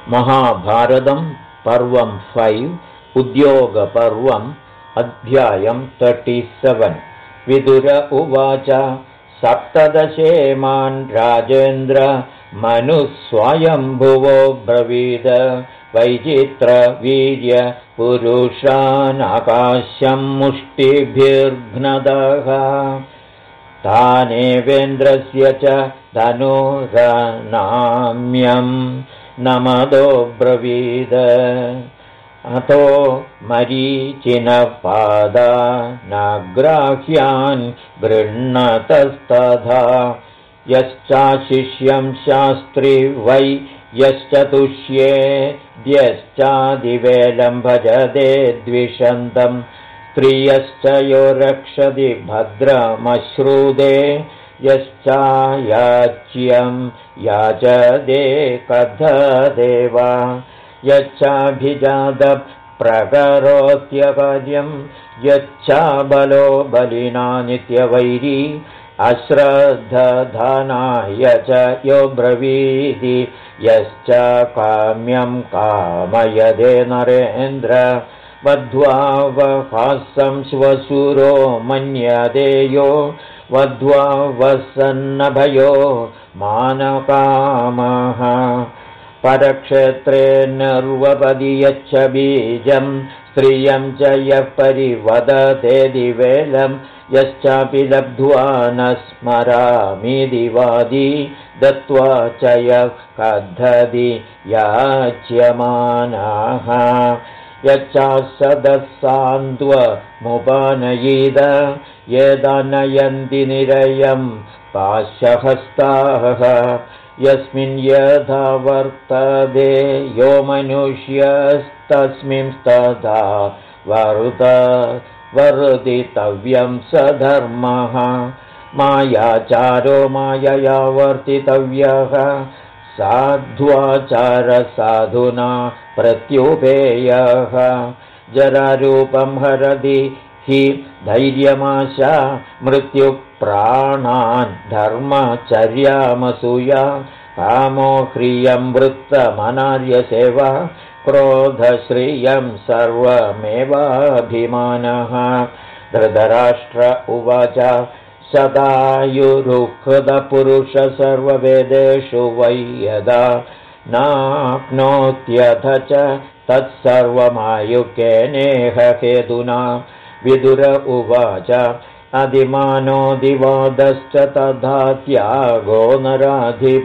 महाभारतं पर्वं 5 उद्योगपर्वम् अध्यायं 37 विदुर उवाच सप्तदशेमान् राजेन्द्र मनुस्वयम्भुवो ब्रवीद वैचित्रवीर्य पुरुषानाकाश्यं मुष्टिभिर्घ्नदः तानेवेन्द्रस्य च धनुरनाम्यं नमदो ब्रवीद अतो मरीचिनपादा नाग्राह्यान् गृह्णतस्तथा यश्चाशिष्यं शास्त्री वै यश्चतुष्येद्यश्चादिवेलं भजते द्विषन्तं स्त्रियश्च यो रक्षति भद्रमश्रुदे यश्चायाच्यं याचदे कथदेव यच्चाभिजातप्रकरोत्यकार्यं यच्चाबलो बलिना नित्यवैरी अश्रद्धधानाय च यो ब्रवीति यश्च काम्यं कामयदे नरेन्द्र वध्वा वहासं श्वशुरो मन्यदेयो वध्वा वसन्नभयो मानकामः परक्षेत्रे निर्वपदि यच्च बीजं स्त्रियं च यः परिवदते दिवेलं यश्चापि लब्ध्वा न स्मरामि दिवादी दत्त्वा च यः कद्धति याच्यमानः यच्चासदस्सान्त्वमुपनयीद यदानयन्ति निरयं पाशहस्ताः यस्मिन् यथा वर्तते यो मनुष्यस्तस्मिंस्तथा वर्तितव्यं स धर्मः मायाचारो मायया वर्तितव्यः साध्वाचारसाधुना प्रत्युपेयः जरारूपं हरति हि धैर्यमाशा मृत्युप्राणान् धर्मचर्यामसूया कामो ह्रियं वृत्तमनार्यसेवा क्रोधश्रियं सर्वमेवाभिमानः धृतराष्ट्र उवाच शतायुरुक्तपुरुष सर्ववेदेषु वै यदा नाप्नोत्यथ च तत्सर्वमायुक्येनेह हेतुना विदुर उवाच अधिमानोऽधिवादश्च तथा त्यागो नराधिप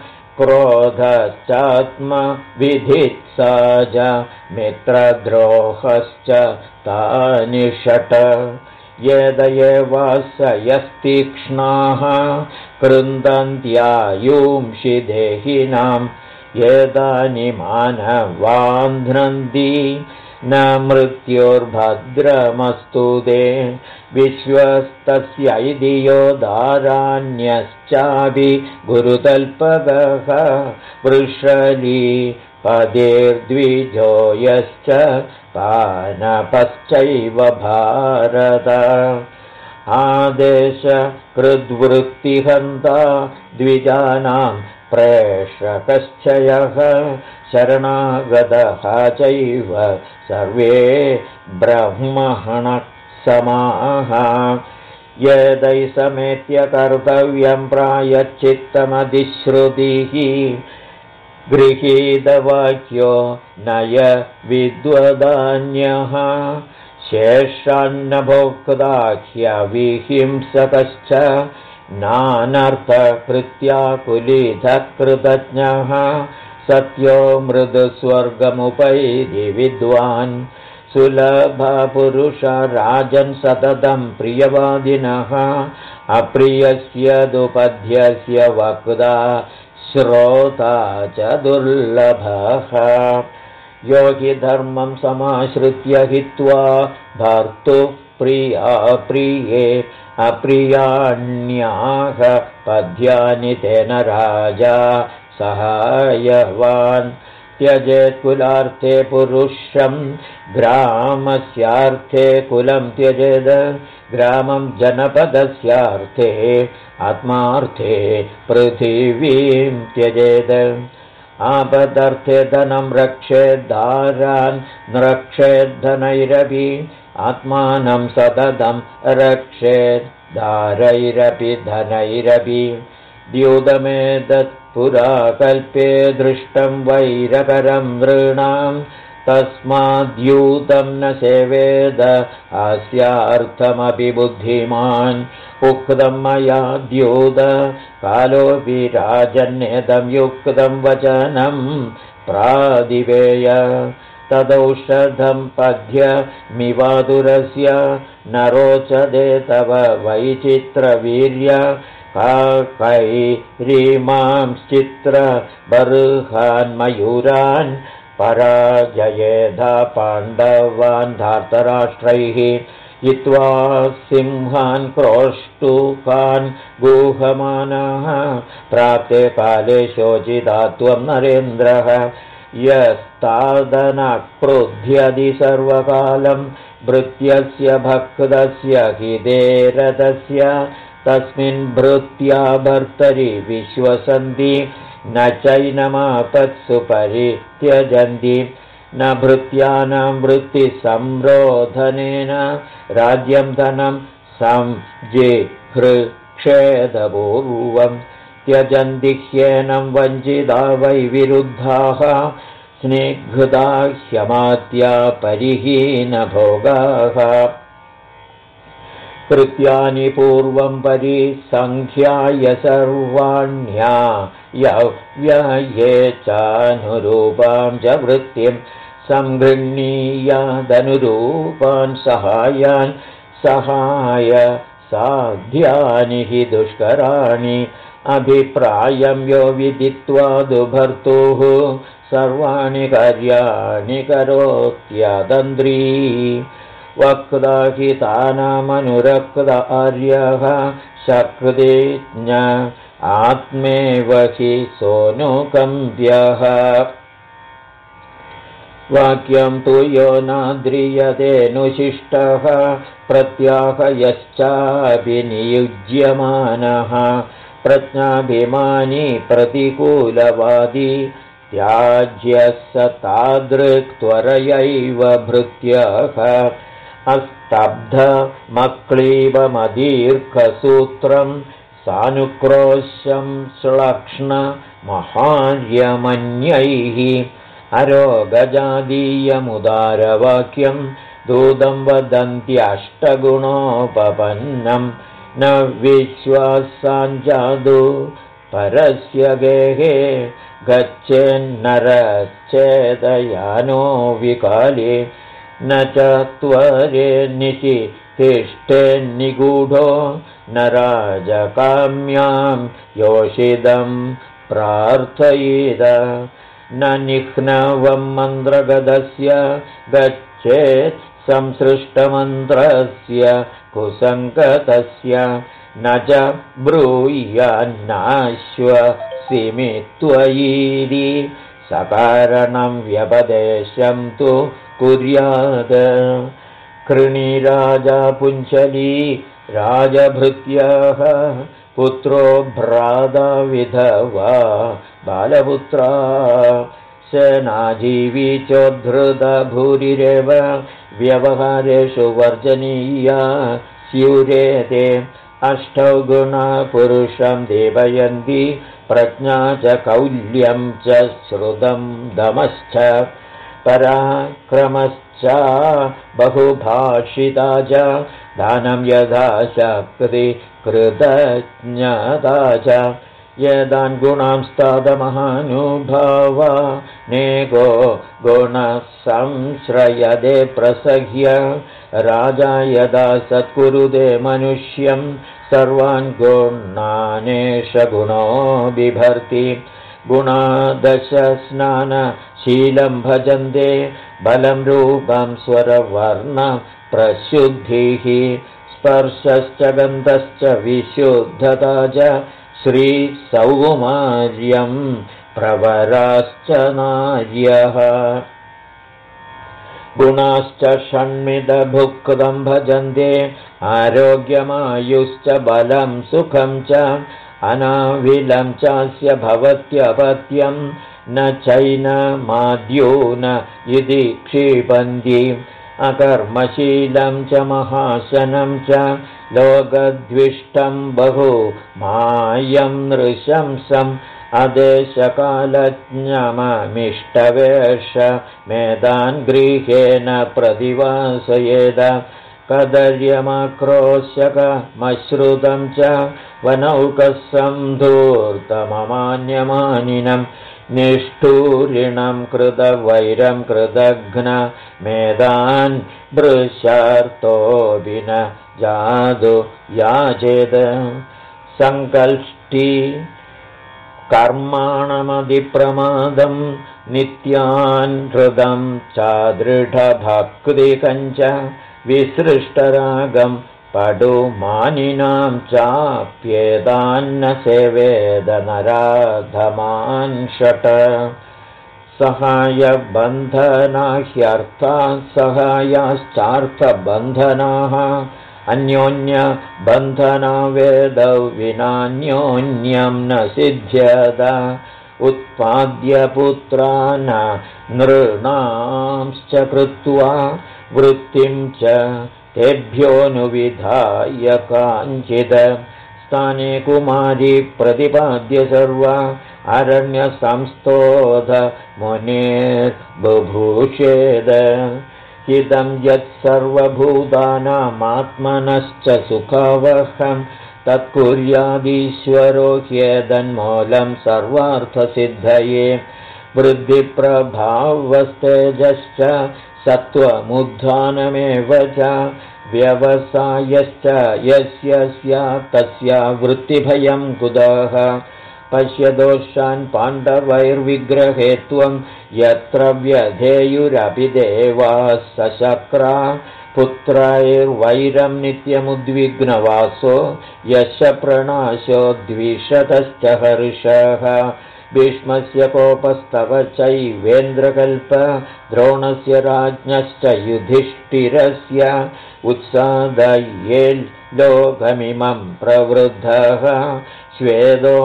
क्रोधश्चात्मविधित्सा च मित्रद्रोहश्च तानि षट् यदयेवासयस्तीक्ष्णाः कृन्दन्त्यायुंषि देहिनां एतानि मानवान्ध्नन्ति न मृत्युर्भद्रमस्तु ते विश्वस्तस्यैति यो दाराण्यश्चापि गुरुतल्पगः वृषली पदेर्द्विजो यश्च पानपश्चैव भारत आदेश कृद्वृत्तिहन्ता द्विजानां प्रेषकश्च यः शरणागतः चैव सर्वे ब्रह्मणः समाः यदै समेत्य कर्तव्यं प्रायश्चित्तमधिश्रुतिः गृहीतवाक्यो नय विद्वदान्यः शेषान्नभोक्ता ह्यविहिंसकश्च नानर्थकृत्याकुलितः कृतज्ञः सत्यो मृदुस्वर्गमुपैति विद्वान् सुलभपुरुष राजन् सततं प्रियवादिनः अप्रियस्य दुपध्यस्य वक्ता श्रोता च दुर्लभः यो हि धर्मं समाश्रित्य हित्वा भर्तुः प्रिये अप्रियाण्याः पद्यानि तेन राजा सहायवान् त्यजेत् कुलार्थे पुरुषं ग्रामस्यार्थे कुलं त्यजेद ग्रामं जनपदस्यार्थे आत्मार्थे पृथिवीं त्यजेद आपदर्थे धनं रक्षेद्दारान् नरक्षेद्धनैरपि आत्मानं सततं रक्षेद्दारैरपि धनैरपि द्यूतमेतत् पुरा कल्पे दृष्टं वैरकरं नृणां तस्माद्यूतं न सेवेद अस्यार्थमपि बुद्धिमान् उक्तं मया द्यूत कालोऽपि राजन्नेदं युक्तं वचनं प्रादिवेय तदौषधं पद्यमिवातुरस्य न रोचते तव वैचित्रवीर्य कैरीमांश्चित्रबर्हान् मयूरान् पराजयेधा पाण्डवान् धार्तराष्ट्रैः हित्वा सिंहान् क्रोष्टुकान् गुहमानः प्राप्ते काले शोचिता त्वं नरेन्द्रः यस्तादनक्रुध्यदि सर्वकालं भृत्यस्य भक्तस्य हितेरथस्य तस्मिन् भृत्या भर्तरि विश्वसन्ति न चैनमापत्सु परित्यजन्ति न भृत्यानां वृत्तिसंरोधनेन राज्यं धनं संजिहृक्षेदपूर्वं त्यजन्ति ह्येनं वञ्चिता वै विरुद्धाः स्निग्धा ह्यमात्या परिहीनभोगाः कृत्यानि पूर्वं परिसङ्ख्याय सर्वाण्यायव्यये चानुरूपां च वृत्तिं संगृह्णीयादनुरूपान् सहायान् सहाय साध्यानि हि दुष्कराणि अभिप्रायं यो विदित्वा दुभर्तुः सर्वाणि कार्याणि करोत्यदन्द्री वक्ता हि तानामनुरक्त आर्यः शक्तिज्ञ आत्मेव हि सोऽनुकम्प्यः वाक्यं तु यो नाद्रियतेऽनुशिष्टः प्रत्याहयश्चापि नियुज्यमानः प्रज्ञाभिमानी प्रतिकूलवादी त्याज्यः स तादृक्त्वरयैव भृत्यः अस्तब्धमक्लीबमदीर्घसूत्रं सानुक्रोशं श्लक्ष्णमहार्यमन्यैः अरोगजादीयमुदारवाक्यं दूतं वदन्त्यष्टगुणोपपन्नं न विश्वासाञ्जादु परस्य गेहे गच्छेन्नरश्चेदयानो विकाले न च त्वरे निशि तिष्ठेन्निगूढो न राजकाम्यां योषिदं प्रार्थयेद न निह्नवं मन्त्रगदस्य गच्छेत् संसृष्टमन्त्रस्य कुसङ्गतस्य न च ब्रूयान्नाश्वसिमि त्वयीति सकारणं व्यपदेशं तु कुर्यात् कृणिराजा पुञ्चली राजभृत्याः पुत्रो भ्राता विधवा बालपुत्रा सेनाजीवी चोद्धृतभूरिरेव व्यवहारेषु वर्जनीया स्यूरेते अष्टौ गुणपुरुषं देवयन्ति प्रज्ञा च कौल्यं च श्रुतं दमश्च पराक्रमश्च बहुभाषिता च दानं यथा शक्ति कृतज्ञता च यदान् गुणांस्तादमहानुभावा नेको गुणसंश्रयदे प्रसह्य राजा यदा सत्कुरुदे मनुष्यं सर्वान् गुणानेश गुणो बिभर्ति गुणादश स्नानशीलं भजन्ते बलं रूपं स्वरवर्ण प्रशुद्धिः स्पर्शश्च गन्धश्च विशुद्धता च श्रीसौकुमार्यं प्रवराश्च नार्यः गुणाश्च षण्मिदभुक्तं भजन्ते आरोग्यमायुश्च बलं सुखं च अनाविलं चास्य भवत्यपत्यं न चैनमाद्यून इति क्षिपन्ति अकर्मशीलं च महाशनं च लोकद्विष्टं बहु मायं नृशंसम् अदेशकालज्ञममिष्टवेष मेधान् गृहेण प्रतिवासयेद कदर्यमक्रोशकमश्रुतं च वनौकसं धूर्तममान्यमानिनं निष्ठूरिणं कृतवैरं कृतघ्न मेधान् भृशार्तोऽपि न जातु याचेद सङ्कल्ष्टि कर्माणमधिप्रमादं नित्यान् हृदं चादृढभक्तिकञ्च विसृष्टरागं पडुमानिनां चाप्येतान्न सेवेद नराधमान् षट् सहायबन्धनाह्यर्थाः सहायाश्चार्थबन्धनाः अन्योन्यबन्धना वेदौ विनान्योन्यं न सिद्ध्यत उत्पाद्यपुत्रान् नृणांश्च कृत्वा वृत्तिं च तेभ्योऽनुविधाय काञ्चित् स्थाने कुमारी प्रतिपाद्य सर्वा अरण्यसंस्तोध मुनेर्बुभूषेद इदं यत्सर्वभूतानामात्मनश्च सुखवहं तत्कुर्यादीश्वरो ह्येदन्मूलं सर्वार्थसिद्धये वृद्धिप्रभावस्तेजश्च सत्त्वमुत्थानमेव च व्यवसायश्च यस्य स्यात् तस्य वृत्तिभयं कुतः पश्यदोषान् पाण्डवैर्विग्रहे त्वं यत्र व्यधेयुरपि देवाः सशक्रा पुत्रैर्वैरं नित्यमुद्विग्नवासो यश प्रणाशो द्विषतश्च हर्षः भीष्मस्य कोपस्तव चैवेन्द्रकल्प द्रोणस्य राज्ञश्च युधिष्ठिरस्य उत्सादयेल्लोकमिमं प्रवृद्धः स्वेदो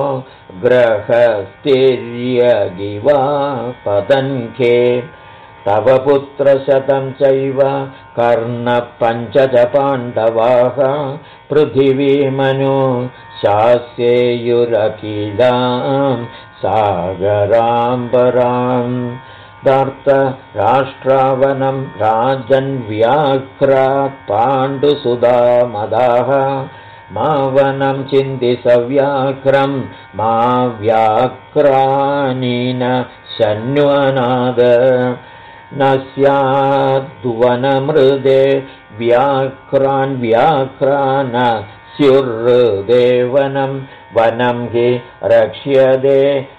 ग्रहस्तिर्यगिवा पतन्खे तव पुत्रशतं चैव कर्णपञ्च च पाण्डवाः पृथिवीमनु शास्येयुरखिलां सागराम्बराम् धर्तराष्ट्रावनं राजन्व्याघ्रात् पाण्डुसुधा मदाः मा वनं चिन्ति सव्याघ्रं मा व्याघ्रानीन शन्वनाद न स्याद्वनमृदे व्याघ्रान् व्याघ्रान् स्युर्देवनं वनं हि रक्ष्यते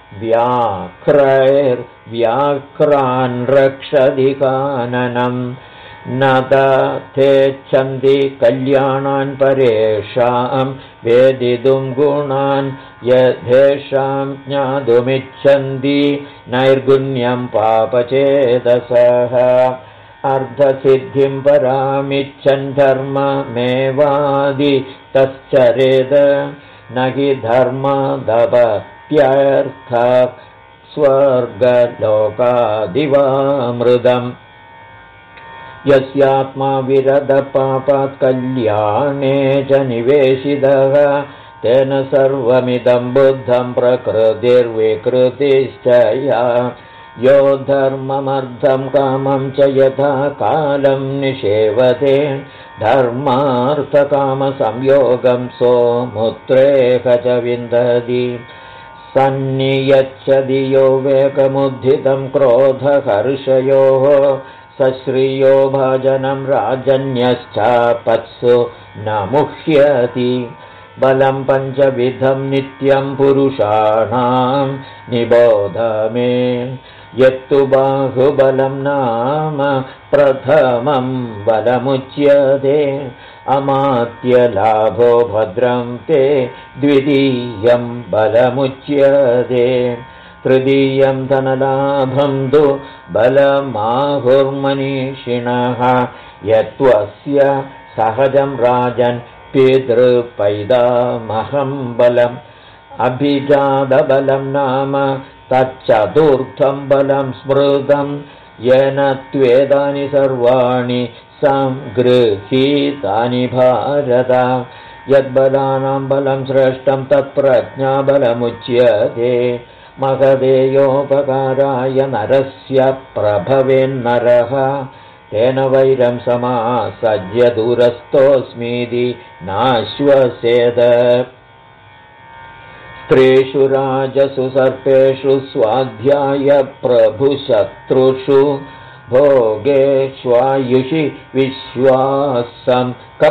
व्याघ्रैर्व्याघ्रान् रक्षति काननम् न तथेच्छन्ति कल्याणान् परेषां वेदितुं गुणान् यथेषां ज्ञातुमिच्छन्ति नैर्गुण्यं पापचेतसः अर्धसिद्धिं परामिच्छन् धर्ममेवादि तश्चरेद न हि धर्मदपत्यर्थ स्वर्गलोकादिवामृतम् यस्यात्मा विरदपापात् कल्याणे च निवेशितः तेन सर्वमिदं बुद्धं प्रकृतिर्विकृतिश्च या यो धर्ममर्थं कामं च यथा कालं निषेवते धर्मार्थकामसंयोगं सोमुत्रेह च विन्दति सन्नियच्छति यो वेगमुद्धितं क्रोधहर्षयोः सश्रियो भाजनं राजन्यश्चापत्सु न मुह्यति बलं पञ्चविधं नित्यं पुरुषाणां निबोध मे यत्तु बाहुबलं नाम प्रथमं बलमुच्यते अमात्यलाभो भद्रं ते द्वितीयं बलमुच्यते तृतीयं धनलाभं तु बलमाहुर्मनीषिणः यत्त्वस्य सहजं राजन् पितृपैदामहं बलम् अभिजातबलं नाम तच्चतुर्थं बलं स्मृतं येन त्वेदानि सर्वाणि संगृहीतानि भारत। यद्बलानां बलं श्रेष्ठं तत्प्रज्ञाबलमुच्यते। महदेयोपकाराय नरस्य प्रभवेन्नरः तेन वैरं समासज्य दूरस्थोऽस्मीति नाश्वसेद। स्त्रीषु राजसु सर्पेषु स्वाध्याय प्रभुशत्रुषु भोगेष्वायुषि विश्वासं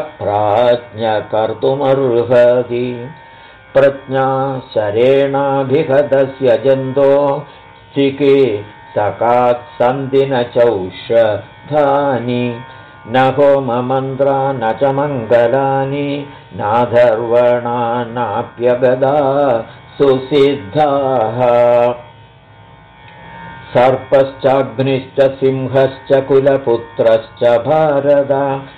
कप्राज्ञकर्तुमर्हति। प्रज्ञा शरेणाभिहतस्य जन्तो चिकित्सकात् सन्ति न चौषधानि न होममन्त्रा न च मङ्गलानि नाधर्वणा नाप्यगदा सुसिद्धाः। सर्पश्चाग्निश्च सिंहश्च कुलपुत्रश्च भारत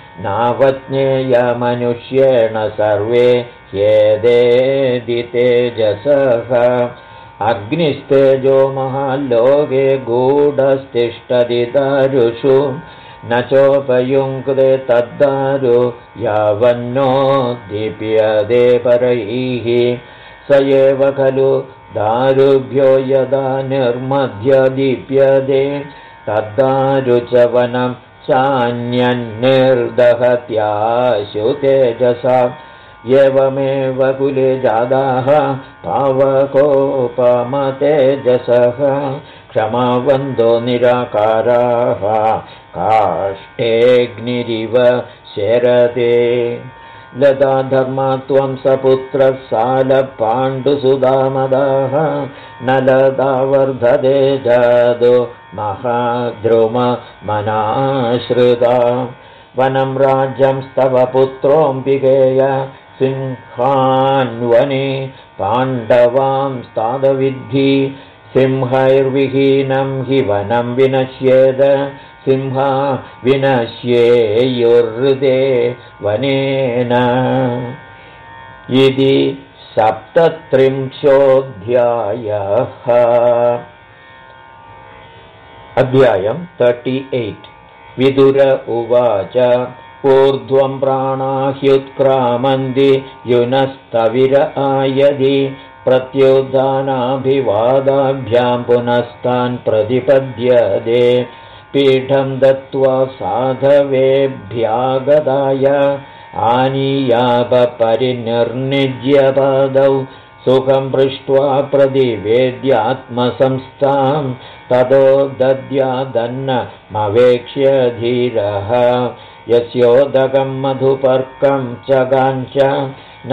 नावज्ञेयमनुष्येण सर्वे ह्येदेदि तेजसः। अग्निस्तेजो महाल्लोके गूढस्तिष्ठति दारुषु न चोपयुङ्क्ते तद्दारु यावन्नो दीप्यते परैः। स एव खलु दारुभ्यो यदा निर्मध्य दीप्यते तद्दारु च वनं चान्यन्निर्दहत्याशु तेजसा। एवमेव कुले जाताः पावकोपमतेजसः क्षमावन्तो निराकाराः काष्ठेऽग्निरिव शरते। लता धर्मा त्वं सपुत्रः सालपाण्डुसुधामदाः न लता वर्धते जातो महाद्रुममनाश्रिता। वनं राज्यं स्तव पुत्रोऽम्बिकेय सिंहान्वने पाण्डवां स्तादविद्धि। सिंहैर्विहीनं हि वनं विनश्येद सिंहा विनश्येयुर्हृदे वनेन। इति 37. अध्यायं 38। विदुर उवाच ऊर्ध्वं प्राणाह्युत्क्रामन्ति युनस्तविर आयधि प्रत्युत्थानाभिवादाभ्यां पुनस्तान् प्रतिपद्यते। पीठं दत्त्वा साधवेभ्यागताय आनीयापरिनिर्निज्य पादौ सुखं पृष्ट्वा प्रतिवेद्यात्मसंस्थां ततो दद्यादन्नमवेक्ष्य धीरः। यस्योदकं मधुपर्कं च गाञ्च न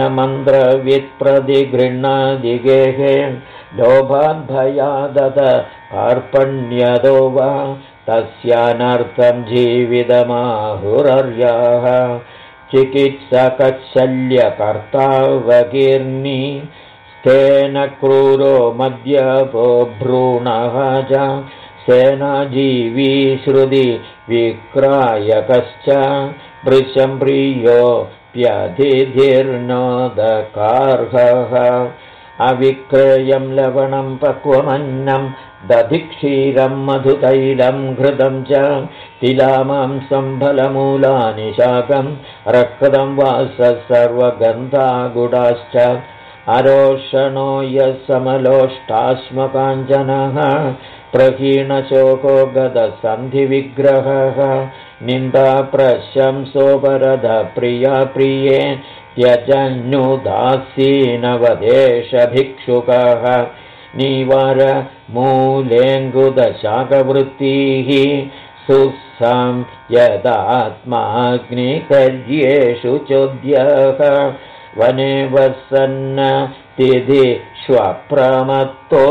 मन्त्रवित्प्रतिगृह्णादिगेः लोभाद्भयादत कार्पण्यतो वा तस्यानर्थं जीवितमाहुरर्याः। चिकित्सकशल्यकर्तावकीर्णि स्तेन क्रूरो मद्यपो भ्रूणः च सेनाजीवी श्रुति विक्रायकश्च वृषं प्रियोऽप्यधिधिर्नोदकार्हः। अविक्रेयं लवणं पक्वमन्नं दधिक्षीरं मधुतैलं घृतं च तिलामांसं फलमूलानि शाकं रक्तं वासः सर्वगन्धागुडाश्च अरोषणो यः समलोष्टाश्मकाञ्चनः प्रहीणशोको गतसन्धिविग्रहः निन्दाप्रशंसोपरधप्रिया प्रिये त्यजन्नुदासीनवदेशभिक्षुकः नीवारमूलेऽङ्गुदशाकवृत्तिः सुसंयदात्माग्निकर्येषु चोद्यः वने वसन्न तिथिष्वप्रमत्तो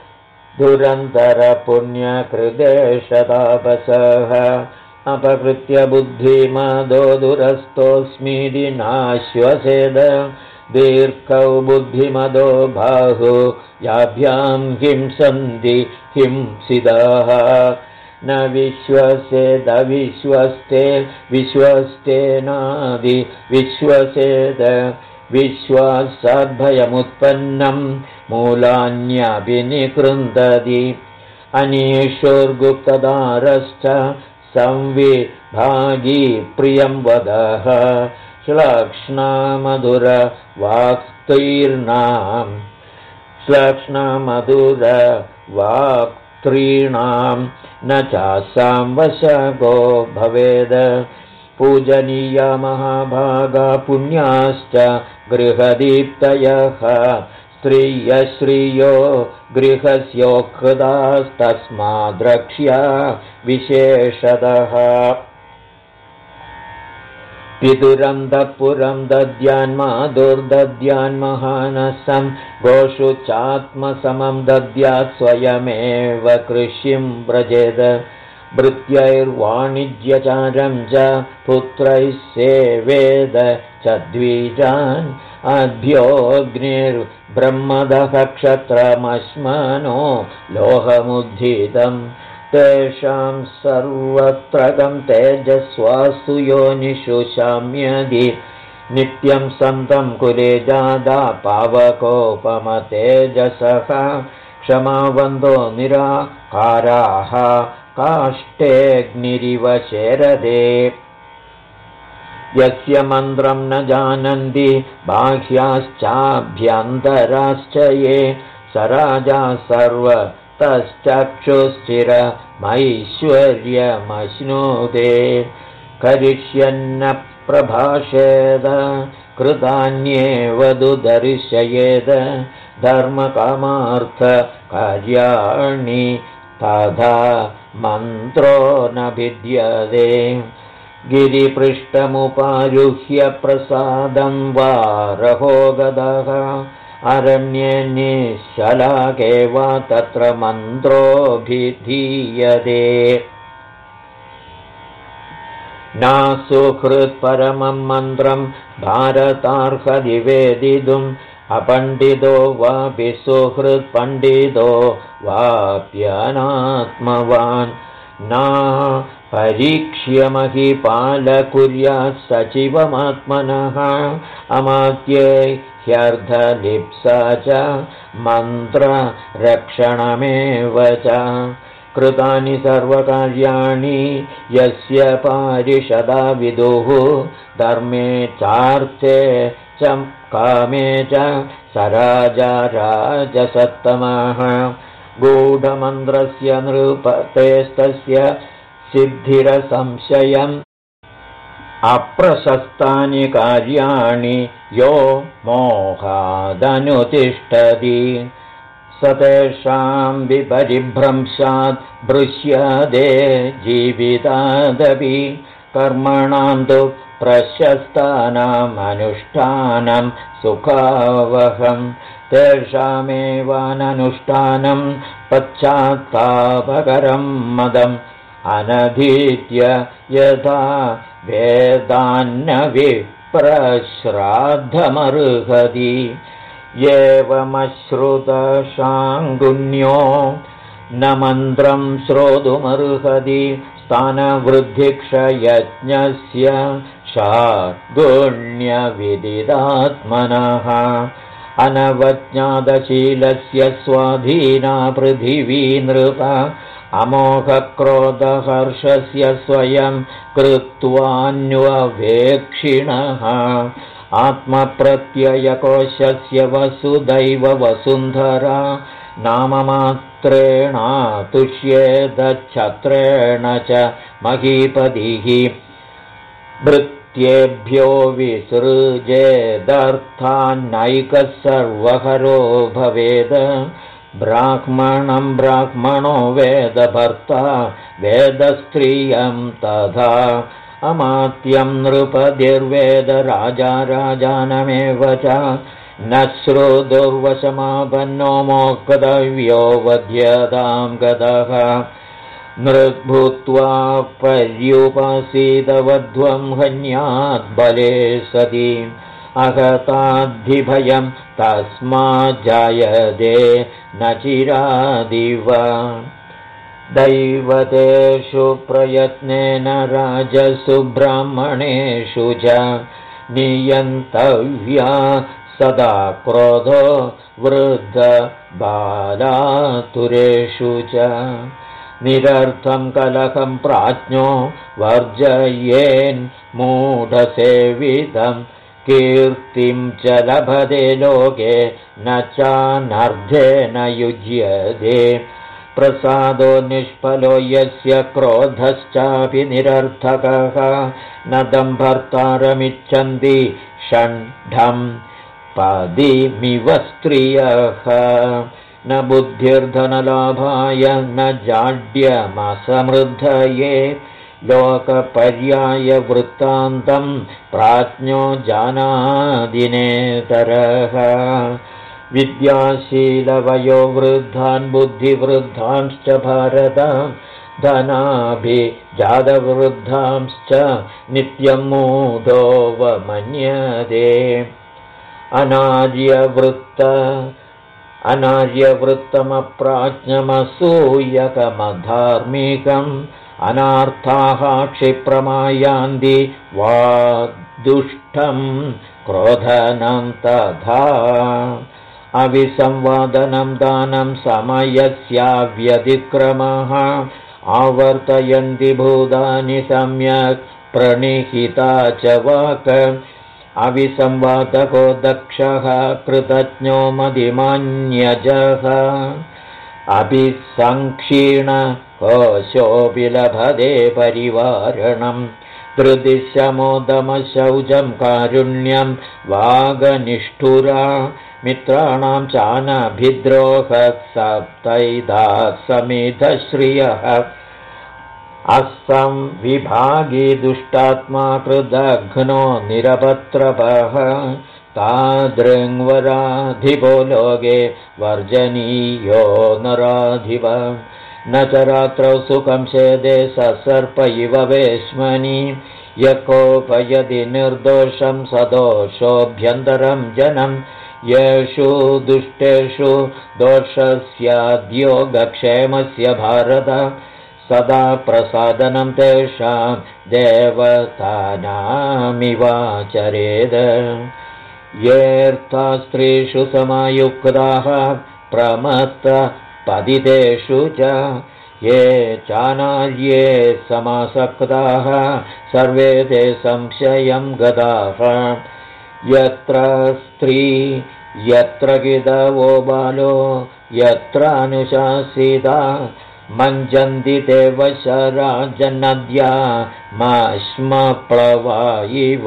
दुरन्तरपुण्यकृदेशतापसः अपकृत्य बुद्धिमदो दुरस्थोऽस्मीति नाश्वसेद दीर्घौ बुद्धिमदो बाहु याभ्यां हिंसन्ति हिंसिताः न विश्वसेदविश्वस्ते विश्वस्तेनादि विश्वसेद विश्वासाद्भयमुत्पन्नं मूलान्यभिनिकृन्दति अनीशोर्गुप्तदारश्च संविभागी प्रियं वदः श्लक्ष्णमधुरवाक्त्रीणां न चासां वशगो भवेद पूजनीया महाभागा पुण्याश्च गृहदीप्तयः स्त्रियश्रियो गृहस्योक्तास्तस्माद्रक्ष्या विशेषतः पितुरन्तःपुरं दद्यान्मादुर्दद्यान्महानसं गोषु चात्मसमं दद्यात् स्वयमेव कृषिं व्रजेद भृत्यैर्वाणिज्यचारं च पुत्रैः सेवेद च द्विजान् अभ्योऽग्निर्ब्रह्मदः क्षत्रमश्मनो लोहमुद्धितम् तेषां सर्वत्रगं तेजस्वासु योनिषु शाम्यदि नित्यं सन्तं कुले जादा पावकोपमतेजसः क्षमावन्दो निराकाराः काष्ठेऽग्निरिव शेरदे यस्य मन्त्रं न जानन्ति बाह्याश्चाभ्यन्तराश्च ये स राजा सर्वतश्चक्षुश्चिरमैश्वर्यमश्नुते करिष्यन्न प्रभाषेद कृतान्येव दुदर्शयेद धर्मकामार्थकार्याणि तथा मन्त्रो न भिद्यते गिरिपृष्ठमुपारुह्य प्रसादं वा रहो गदः अरण्ये निश्शलाके वा तत्र मन्त्रोऽभिधीयते नासुहृत्परमं मन्त्रं भारतार्हदिवेदितुम् अपण्डितो वापि सुहृत्पण्डितो वाप्यनात्मवान् ना परीक्ष्यमहिपालकुर्यात् सचिवमात्मनः अमात्ये ह्यर्धलिप्सा च मन्त्ररक्षणमेव च कृतानि सर्वकार्याणि यस्य पारिषदा विदुः धर्मे चार्थे च कामे च स राजा राजसत्तमः गूढमन्त्रस्य नृपतेस्तस्य सिद्धिरसंशयम् अप्रशस्तानि कार्याणि यो मोहादनुतिष्ठति स तेषां विपरिभ्रंशात् भृश्यते जीवितादपि कर्मणां तु प्रशस्तानामनुष्ठानं सुखावहं तेषामेवाननुष्ठानं पश्चात्तापकरं मदम् अनधीत्य यथा वेदान्न विप्रश्राद्धमर्हति एवमश्रुतशाङ्गुन्यो न मन्त्रं श्रोतुमर्हति स्थानवृद्धिक्षयज्ञस्य षाड्गुण्यविदितात्मनः अनवज्ञातशीलस्य स्वाधीना पृथिवी नृप अमोघक्रोधहर्षस्य स्वयं कृत्वान्ववेक्षिणः आत्मप्रत्ययकोशस्य वसुदैव वसुन्धरा नाममात्रेण तुष्येदच्छत्रेण च महीपतिः भृत्येभ्यो विसृजेदर्थान्नैकः सर्वहरो भवेद ब्राह्मणं ब्राह्मणो वेदभर्ता वेदस्त्रियं तथा अमात्यं नृपतिर्वेदराजा राजानमेव च न श्रोतुर्वशमापन्नो मोक्तव्यो वध्यतां गतः नृभूत्वा पर्युपसीदवध्वं हन्याद्बले सति अगताद्धिभयं तस्माज्जायते न चिरादिव दैवतेषु प्रयत्नेन राजसु ब्राह्मणेषु च नियन्तव्या सदा क्रोधो वृद्धबालातुरेषु च निरर्थं कलहं प्राज्ञो वर्जयेन्मूढसेवितं कीर्तिं च लभते लोके न चानर्धेन युज्यते प्रसादो निष्फलो यस्य क्रोधश्चापि निरर्थकः न दम्भर्तारमिच्छन्ति षण्ढं पदिमिव स्त्रियः न बुद्धिर्धनलाभाय न जाड्यमसमृद्धये लोकपर्यायवृत्तान्तं प्राज्ञो जानादिनेतरः विद्याशीलवयो वृद्धान् बुद्धिवृद्धांश्च भारत धनाभिजातवृद्धांश्च नित्यं मूढोऽवमन्यते अनार्यवृत्तमप्राज्ञमसूयकमधार्मिकम् अनार्थाः क्षिप्रमायान्ति वा दुष्टं क्रोधनं तथा अविसंवादनं दानं समयस्याव्यतिक्रमः आवर्तयन्ति भूतानि सम्यक् प्रणिहिता च वाक् अविसंवादको दक्षः कृतज्ञो मदिमान्यजः अभिसङ्क्षीणकोशोऽपि लभते परिवारणम् धृतिशमोदमशौचं कारुण्यं वागनिष्ठुरा मित्राणां चानभिद्रोहः सप्तैधा समिधश्रियः असंविभागी दुष्टात्मा कृदघ्नो निरपत्रपः तादृङ्वराधिपो लोके वर्जनीयो नराधिप न च रात्रौ सुखं शेदे ससर्प इव वेश्मनि यकोपयति निर्दोषं सदोषोऽभ्यन्तरं जनं येषु दुष्टेषु दोषस्याद्योगक्षेमस्य भारत सदा प्रसादनं तेषां देवतानामिवाचरेद येऽर्था स्त्रीषु समायुक्ताः प्रमत्तपतितेषु च ये चानार्ये समासक्ताः सर्वे ते संशयं गताः यत्र स्त्री यत्र गिदवो बालो यत्रानुशासिता मञ्जन्ति ते वशराजनद्या माश्मप्लवा इव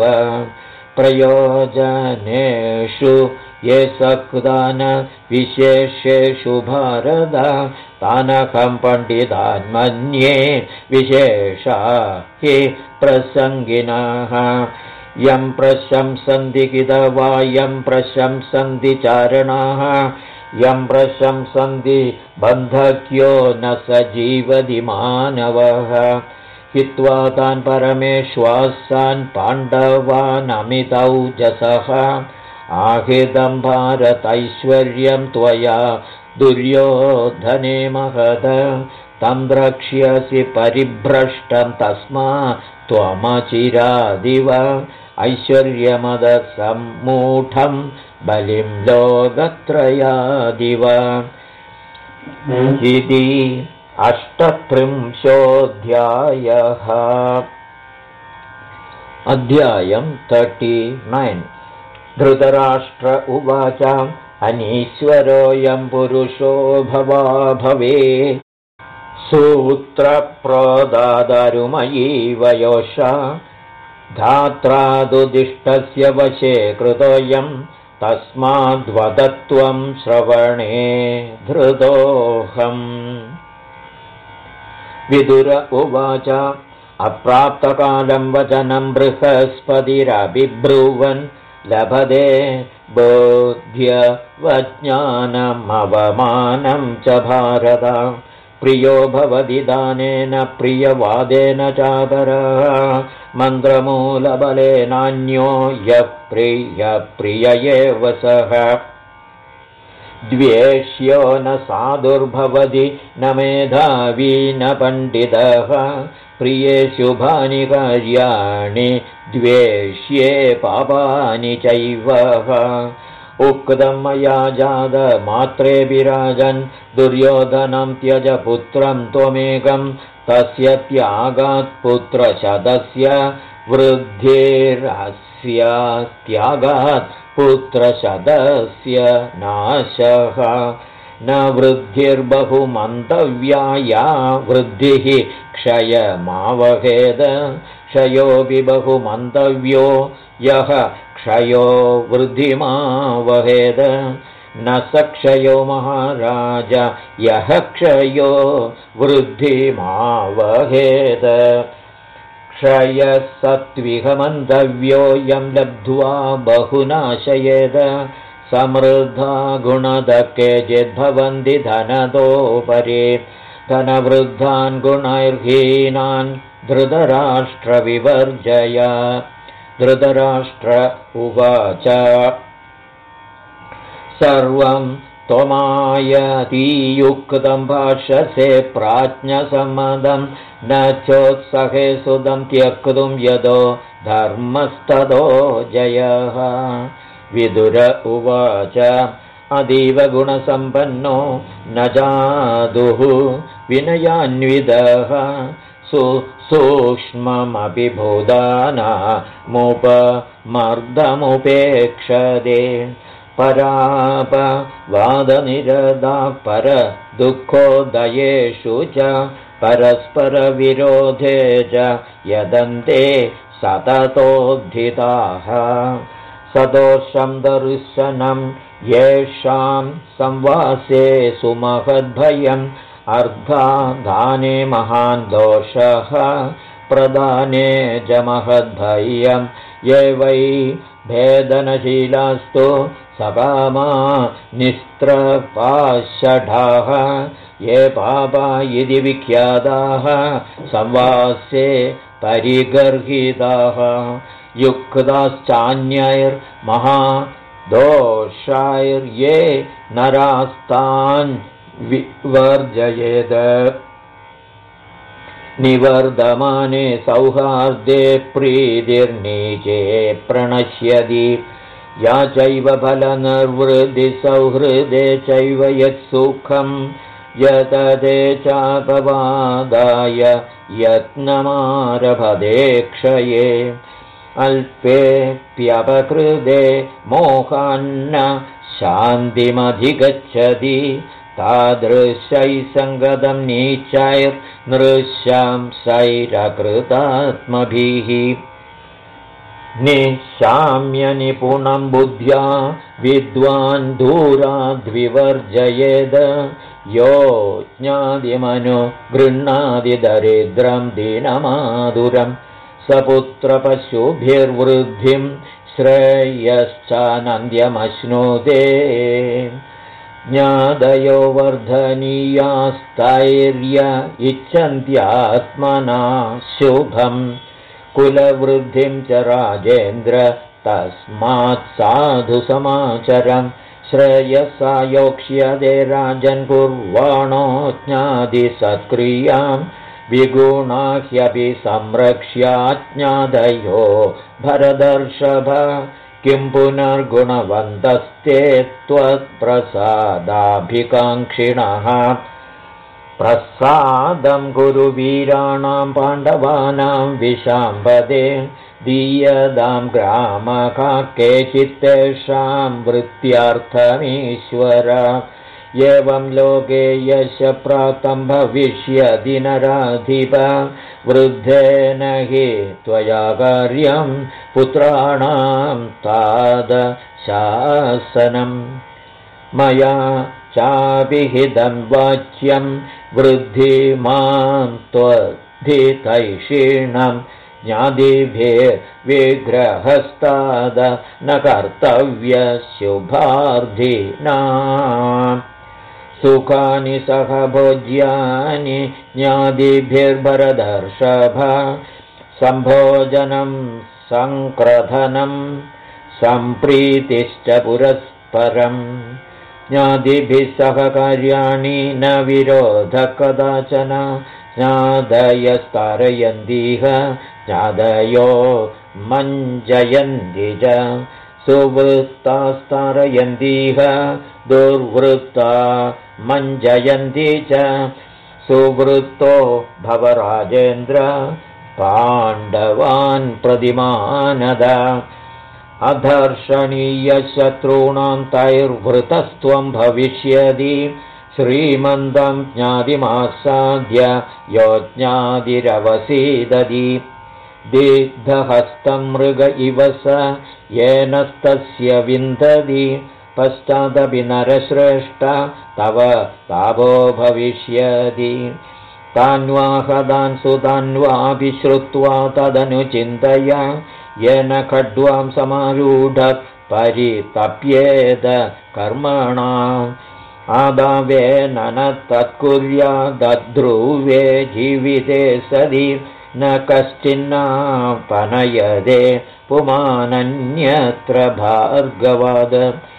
प्रयोजनेषु ये सक्तान विशेषेषु भारत तानहं पण्डितान् मन्ये विशेषा हि प्रसङ्गिनः यं प्रशंसन्ति किदवा यं प्रशंसन्ति चारणाः यं प्रशंसन्ति बन्धक्यो न स जीवति मानवः हित्वा तान् परमेश्वासान् पाण्डवानमितौजसः आहितं भारतैश्वर्यं त्वया दुर्योधने महद तं द्रक्ष्यसि परिभ्रष्टं तस्मात् त्वमचिरादिव ऐश्वर्यमदसम्मूढं बलिं लोकत्रयादिव इति 38 अध्यायं 39 धृतराष्ट्र उवाच अनीश्वरोऽयं पुरुषो भवा भवे सूत्रप्रोदादारुमयीव योषा धात्रादुदिष्टस्य वशे कृतोऽयं तस्माद्वदत्वं श्रवणे धृतोऽहम् विदुर उवाच अप्राप्तकालं वचनं बृहस्पतिरभिब्रुवन् लभते बोध्यवज्ञानमवमानं च भारत प्रियो भवति दानेन प्रियवादेन चापरः मन्त्रमूलबलेनान्यो यः प्रिय एव सः द्वेष्यो न साधुर्भवति न मेधावी न पण्डितः प्रिये शुभानि कार्याणि द्वेष्ये पापानि चैव उक्तं मया जातमात्रे विराजन् दुर्योधनं त्यज पुत्रं त्वमेकं तस्य त्यागात् पुत्रशतस्य वृद्धिरस्य त्यागात् पुत्रशतस्य नाशः न वृद्धिर्बहुमन्तव्या या वृद्धिः क्षयमावहेद क्षयोऽपि बहुमन्तव्यो यः क्षयो वृद्धिमावहेद न स क्षयो महाराज यः क्षयो वृद्धिमावहेद क्षयः सत्विहमन्तव्यो यं लब्ध्वा बहुनाशयेद समृद्धा गुणदः केचिद्भवन्ति धनदोपरि धनवृद्धान् गुणैर्हीनान् धृतराष्ट्रविवर्जय धृतराष्ट्र उवाच सर्वं त्वमायतीयुक्तं भाषसे प्राज्ञसम्मतं न चोत्सहे सुदं त्यक्तुं यदो धर्मस्ततो जयः विदुर उवाच अतीव गुणसम्पन्नो न जादुः विनयान्वितः सूक्ष्ममपि भूतानामुपमर्दमुपेक्षते परापवादनिरदा परदुःखोदयेषु च परस्परविरोधे च यदन्ते सततोद्धिताः सदोषं दर्शनं येषां संवासे सुमहद्भयम् अर्धादाने महान् दोषः प्रदाने च महद्भयम् ये वै भेदनशीलास्तु सकामा निस्त्रपाषढाः ये पापा इति विख्याताः संवासे परिगर्हिताः युक्ताश्चान्यैर्महादोषैर्ये नरास्तान् विवर्जयेद निवर्धमाने सौहार्दे प्रीतिर्नीचे प्रणश्यति या चैव फलनिर्वृद्धि सौहृदे चैव यत्सुखं यतते चापवादाय यत्नमारभते क्षये अल्पेऽप्यपकृते मोहान्न शान्तिमधिगच्छति तादृशैः सङ्गतं नीचैर्नृशंसैरकृतात्मभिः निशाम्य निपुणं बुद्ध्या विद्वान् दूराद्विवर्जयेद यो ज्ञादिमनु गृह्णादि दरिद्रं दीनमाधुरं सपुत्रपशुभिर्वृद्धिं श्रेयश्चानन्द्यमश्नुते ज्ञादयो वर्धनीयास्तैर्य इच्छन्त्यात्मना शुभं कुलवृद्धिं च राजेन्द्र तस्मात् साधु समाचरं श्रेयसा योक्ष्यते राजन् कुर्वाणो ज्ञादिसत्क्रियां विगुणा ह्यपि संरक्ष्याज्ञादयो भरदर्षभ किं पुनर्गुणवन्तस्ते त्वत्प्रसादाभिकाङ्क्षिणः प्रसादं कुरु वीराणां पाण्डवानां विशाम्पदे दीयदां ग्रामकाकेचित्तेषां वृत्त्यर्थमीश्वर एवं लोके यश प्राप्तं भविष्यति नराधिप वृद्धेन हि त्वया कार्यं पुत्राणां तादशासनं मया चाभिहितं वाच्यं वृद्धिमां त्वद्धितैषीणं ज्ञादिभिर्विग्रहस्ताद न कर्तव्यशुभार्थिना सुखानि सह भोज्यानि ज्ञादिभिर्भरदर्षभ सम्भोजनं संक्रधनं सम्प्रीतिश्च पुरस्परं ज्ञादिभिः सह कार्याणि न विरोध कदाचन ज्ञादयस्तारयन्तीह ज्ञादयो मञ्जयन्ति च सुवृत्तास्तारयन्तीह दुर्वृत्ता मञ्जयन्ति च सुवृत्तो भवराजेन्द्र पाण्डवान् प्रतिमानद अधर्षणीयशत्रूणां तैर्वृतस्त्वं भविष्यति श्रीमन्तं ज्ञातिमासाद्य यो ज्ञातिरवसीदति दिग्धहस्तं मृग इव स येनस्तस्य विन्दति पश्चादपि नरश्रेष्ठ तव तापो भविष्यति तान्वाहदान् सुतान्वापि श्रुत्वा तदनुचिन्तय येन खड्वां समारूढः परितप्येद कर्मणाम् आदावेन न तत्कुर्यादध्रुवे जीविते सदि न कश्चिन्नापनयदे पुमानन्यत्र भार्गवाद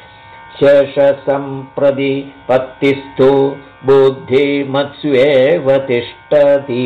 शेषसम्प्रतिपत्तिस्तु बुद्धिमत्स्वेव तिष्ठति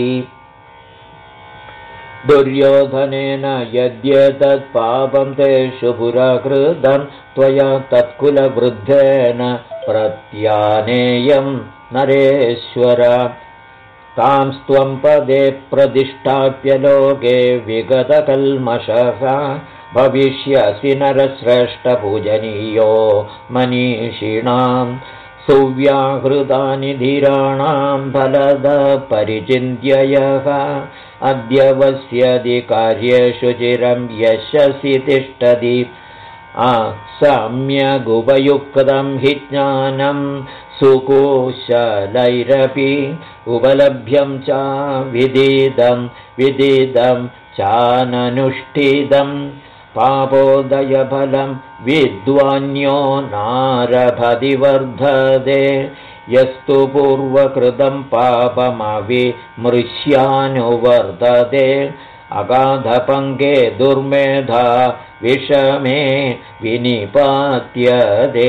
दुर्योधनेन यद्येतत्पापं तेषु पुराकृतं त्वया तत्कुलवृद्धेन प्रत्यानेयं नरेश्वर तां स्त्वं पदे प्रतिष्ठाप्य लोके विगतकल्मषः भविष्यसि नरश्रेष्ठपूजनीयो मनीषिणां सुव्याहृतानि धीराणां फलदपरिचिन्त्ययः अद्य वस्यदि कार्येषु चिरं यशसि तिष्ठति सम्यगुपयुक्तं हि ज्ञानं सुकुशलैरपि उपलभ्यं च विदितं चाननुष्ठितं पापोदयफलं विद्वान्यो नारभति वर्धते यस्तु पूर्वकृतं पापमविमृश्यानुवर्तते अगाधपङ्के दुर्मेधा विषमे विनिपात्यते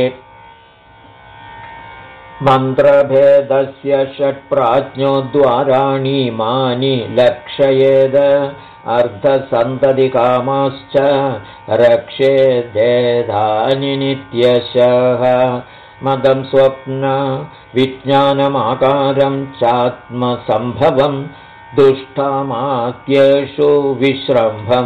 मन्त्रभेदस्य षट्प्राज्ञो द्वाराणि मानि लक्षयेद अर्धसन्ततिकामाश्च रक्षेदेधानि नित्यशः मदं स्वप्न विज्ञानमाकारं चात्मसम्भवं दुष्टामात्येषु विश्रम्भं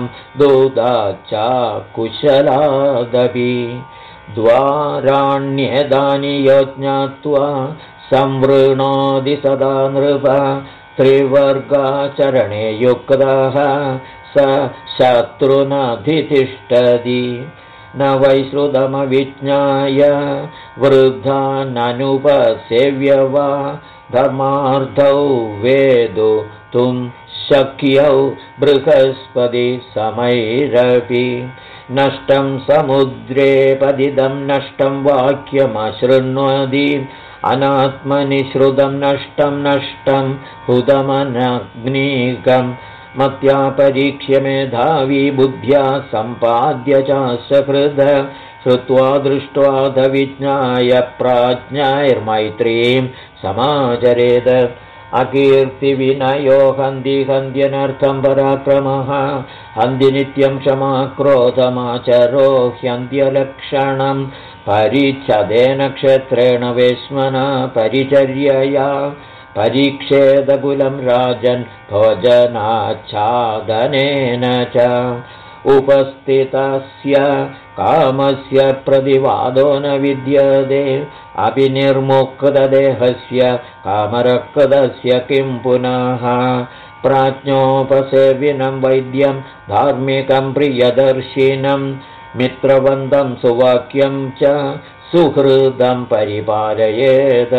दूदाच्चाकुशलादपि द्वाराण्येदानि यो ज्ञात्वा संवृणोति सदा नृप त्रिवर्गाचरणे युक्तः स शत्रुनधितिष्ठति न वैश्रुतमविज्ञाय वृद्धा ननुपसेव्य वा धर्मार्थौ वेदुतुं शक्यौ बृहस्पति समैरपि नष्टं समुद्रे पतितं नष्टं वाक्यमशृण्वति अनात्मनि श्रुतं नष्टं हुतमनग्नीकं मत्या परीक्ष्य मेधावी बुद्ध्या सम्पाद्य च सकृद श्रुत्वा दृष्ट्वा ध विज्ञाय प्राज्ञैर्मैत्रीं समाचरेद अकीर्तिविनयो हन्त्यनर्थं पराक्रमः हन्ति नित्यं क्षमा क्रोधमाचरो ह्यन्त्यलक्षणं परिच्छदेन क्षेत्रेण वेश्मना परिचर्यया परीक्षेदकुलं राजन् भोजनाच्छादनेन च उपस्थितस्य कामस्य प्रतिवादो न विद्यते अपि निर्मुक्तदेहस्य कामरक्तस्य किं पुनः प्राज्ञोपसेविनं वैद्यं धार्मिकं प्रियदर्शिनं मित्रवन्दं सुवाक्यं च सुहृदं परिपालयेत्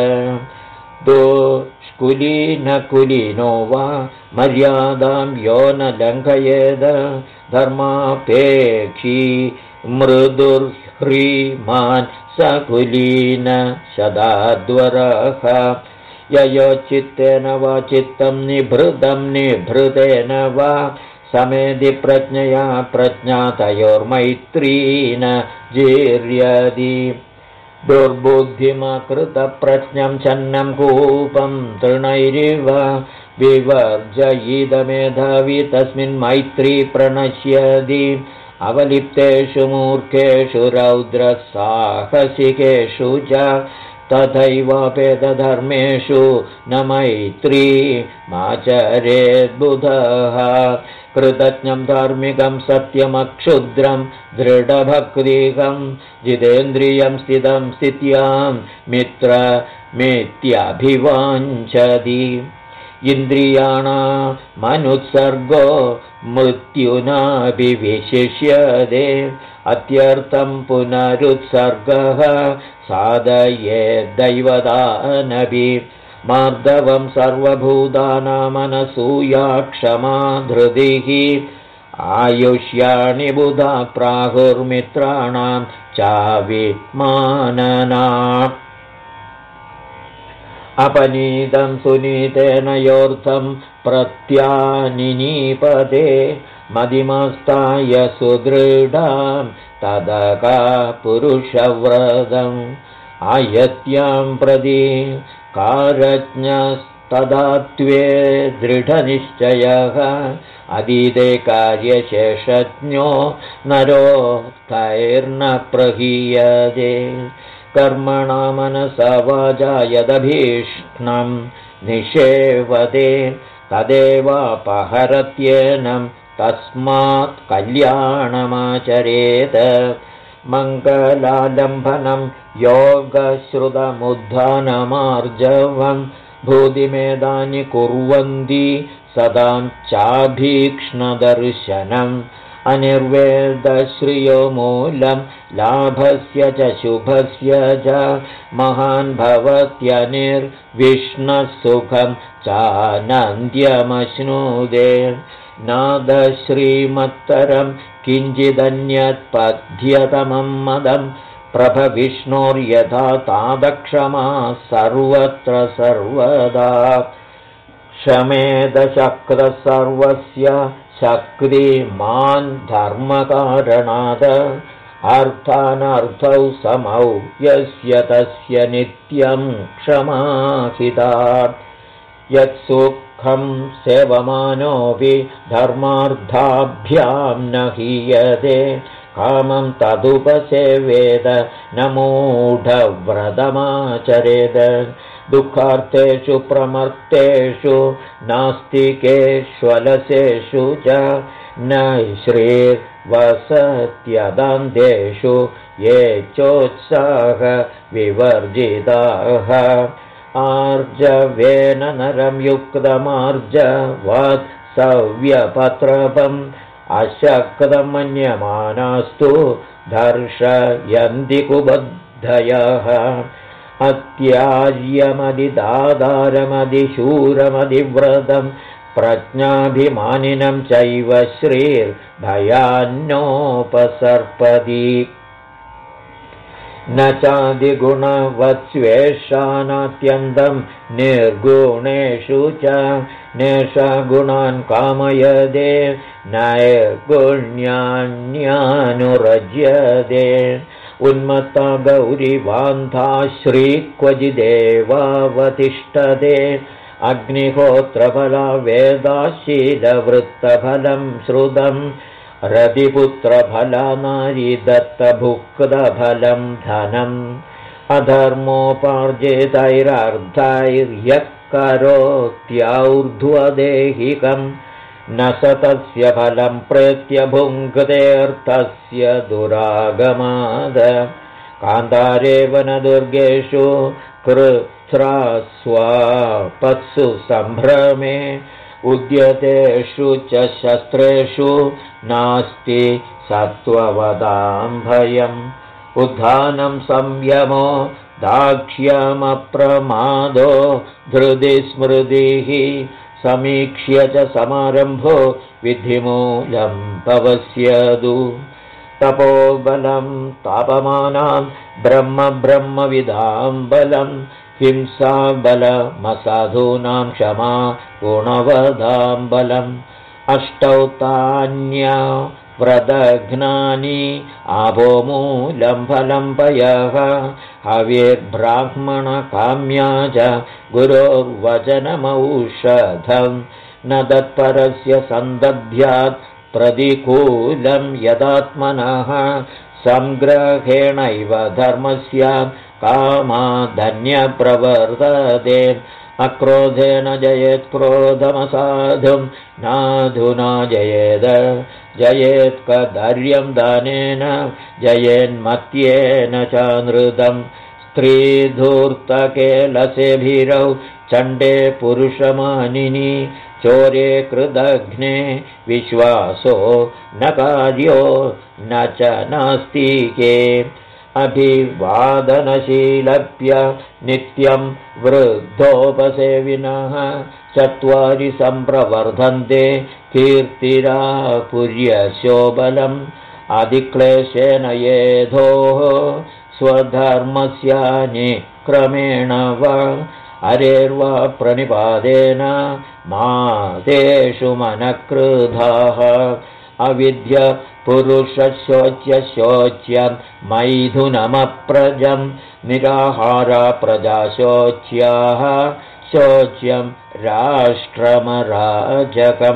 दुष्कुलीनकुलीनो वा मर्यादां यो न लङ्घयेद धर्मापेक्षी मृदुर्ह्रीमान् सकुलीन शदाद्वरः ययोचित्तेन वा चित्तं निभृतेन वा समेधि प्रज्ञया प्रज्ञातयोर्मैत्रीन जीर्यति दुर्बुद्धिमकृतप्रज्ञं छन्नं कूपं तृणैरिव विवर्जयिदमेधावि तस्मिन् मैत्री प्रणश्यति अवलिप्तेषु मूर्खेषु रौद्रसाहसिकेषु च तथैवापेतधर्मेषु न मैत्री माचरेद्बुधः कृतज्ञं धार्मिकं सत्यमक्षुद्रं दृढभक्तिकं जितेन्द्रियं स्थितं स्थित्यां मित्रमित्यभिवाञ्छति इन्द्रियाणामनुत्सर्गो मृत्युनापि विशिष्यते अत्यर्थं पुनरुत्सर्गः साधयेद्दैवदानपि मार्दवं सर्वभूतानामनसूया क्षमा धृतिः आयुष्याणि बुधा प्राहुर्मित्राणां चाविमानना अपनीतं सुनीतेन योऽर्थं प्रत्यानिनीपदे मदिमस्ताय सुदृढां तदका पुरुषव्रतम् आयत्यां प्रति कारज्ञस्तदात्वे दृढनिश्चयः अधीते कार्यशेषज्ञो नरो तैर्न प्रहीयते कर्मणा मनसा वाचा यदभीष्टं निषेवते तदेवापहरत्येनं तस्मात् कल्याणमाचरेत मङ्गलालम्भनं योगश्रुतमुद्धानमार्जवं भूतिमेदानि कुर्वन्ति सदां चाभीक्ष्णदर्शनम् अनिर्वेदश्रियो मूलं लाभस्य च शुभस्य च महान् भवत्यनिर्विष्णः सुखं चानन्द्यमश्नुदे नादश्रीमत्तरं किञ्चिदन्यत्पद्यतमं मदं प्रभविष्णोर्यथा तादक्षमा सर्वत्र सर्वदा शमेदशक्रः सर्वस्य शक्तिमान् धर्मकारणात् अर्थानर्थौ समौ यस्य तस्य नित्यं क्षमाहिता यत्सुखं सेवमानोऽपि धर्मार्थाभ्यां न हीयते कामं तदुपसेवेद न मूढव्रतमाचरेद दुःखार्थेषु प्रमर्तेषु नास्तिकेष्वलसेषु च न श्रीर्वसत्यदान्तेषु ये चोत्साह विवर्जिताः आर्जवेन नरं युक्तमार्जवत् सव्यपत्रपम् अशक्तमन्यमानास्तु दर्शयन्ति कुबद्धयः अत्याज्यमदिदादारमदिशूरमदिव्रतं प्रज्ञाभिमानिनं चैव श्रीर्भयान्नोपसर्पति न चादिगुणवत्स्वेषानात्यन्तं निर्गुणेषु च नेषागुणान् कामयदे नैर्गुण्यान्यानुरज्यते उन्मत्ता गौरीवान्धा श्रीक्वचिदेवावतिष्ठते अग्निहोत्रफला वेदाशीलवृत्तफलं श्रुतं रतिपुत्रफला नारीदत्तभुक्तफलं धनम् अधर्मोपार्जितैरर्धैर्यः करोत्यौर्ध्वदेहिकम् न स तस्य फलं प्रेत्य भुङ्क्तेऽर्थस्य दुरागमाद कान्तारे वनदुर्गेषु कृच्छ्रास्वापत्सु सम्भ्रमे उद्यतेषु च शस्त्रेषु नास्ति सत्त्ववदां भयम् उद्धानं संयमो दाक्ष्यमप्रमादो धृति स्मृतिः समीक्ष्य च समारम्भो विधिमूलं पवस्यदु तपोबलं तापमानां ब्रह्मविदां बलं हिंसाबलमसाधूनां क्षमा गुणवदां बलम् अष्टौ तान्या व्रतघ्नानि आपोमूलं फलं पयः हविर्ब्राह्मणकाम्या च गुरोर्वचनमौषधं न तत्परस्य सन्दध्यात् प्रतिकूलं यदात्मनः संग्रहेणैव धर्मस्य कामाधन्यप्रवर्तते अक्रोधेन जयेत् क्रोधमसाधुं नाधुना जयेद जयेत्कदर्यं दानेन जयेन्मत्येन च नृतं स्त्रीधूर्तके लसेभिरौ चण्डे पुरुषमानिनि चोरे कृदघ्ने विश्वासो न कार्यो न च नास्तिके अभिवादनशीलप्य नित्यं वृद्धोपसेविनः चत्वारि सम्प्रवर्धन्ते कीर्तिरापुर्यशोबलम् अधिक्लेशेन येधोः स्वधर्मस्यानि क्रमेण वा अरेर्वा प्रणिपादेन मातेषु मनक्रुधाः अविद्य पुरुषशोच्यशोच्यं मैथुनमप्रजं निराहारा प्रजाशोच्याः शोच्यं राष्ट्रमराजकम्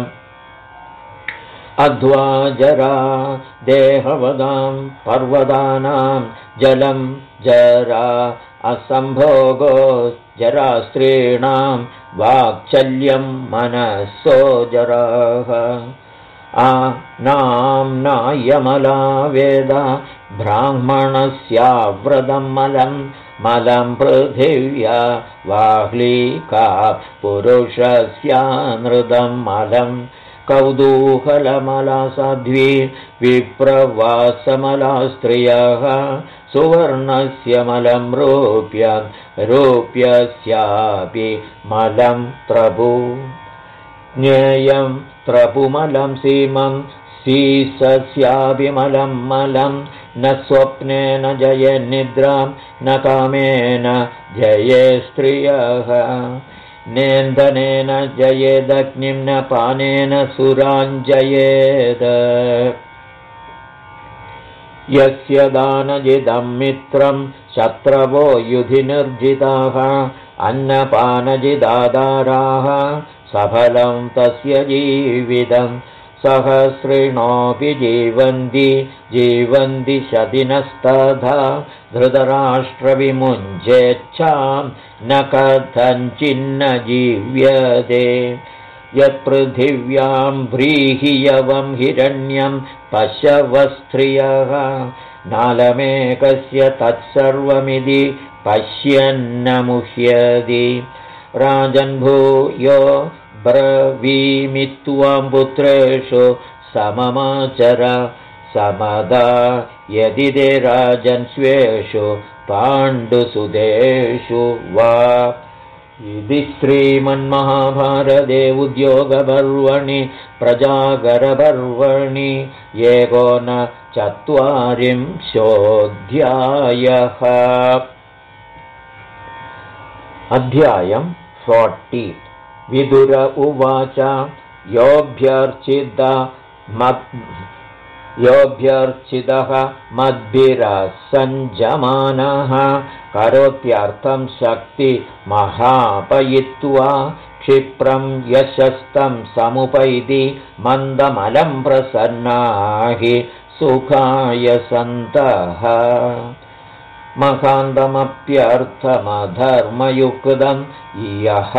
अध्वाजरा देहवदां पर्वतानां जलं जरा असम्भोगो जरा स्त्रीणां वाक्चल्यं मनसो जराः नाम्नायमला वेद ब्राह्मणस्याव्रतं मलं पृथिव्या वाह्लीका पुरुषस्यानृतं मलं कौतूहलमला साध्वी विप्रवासमला स्त्रियः सुवर्णस्य मलं रूप्यस्यापि मलं त्रपु ज्ञेयं त्रपुमलं सीमं सीसस्याभिमलं मलं न स्वप्नेन जयेन्निद्रां न कामेन जये स्त्रियः नेन्दनेन जयेदग्निं न पानेन सुराञ्जयेद यस्य दानजिदं मित्रं शत्रवो युधि निर्जिताः अन्नपानजिदादाराः सफलं तस्य जीवितं सहस्रिणोऽपि जीवन्ति शतिनस्तथा धृतराष्ट्रविमुञ्चेच्छां न कथञ्चिन्न जीव्यते यत्पृथिव्यां व्रीहियवं हिरण्यं पशवस्त्रियः नालमेकस्य तत्सर्वमिति पश्यन्न मुह्यति राजन्भूयो ब्रवीमि त्वं पुत्रेषु सममाचर समदा यदि ते राजन् स्वेषु पाण्डुसुतेषु वा इति श्रीमन्महाभारते उद्योगपर्वणि प्रजागरपर्वणि 49 अध्यायं 40 विदुर उवाच योऽभ्यर्चितः मद्भिरसञ्जमानः करोत्यर्थं शक्ति महापयित्वा क्षिप्रं यशस्तं समुपैति मन्दमलं प्रसन्नाहि सुखाय सन्तः महान्तमप्यर्थमधर्मयुक्तं यः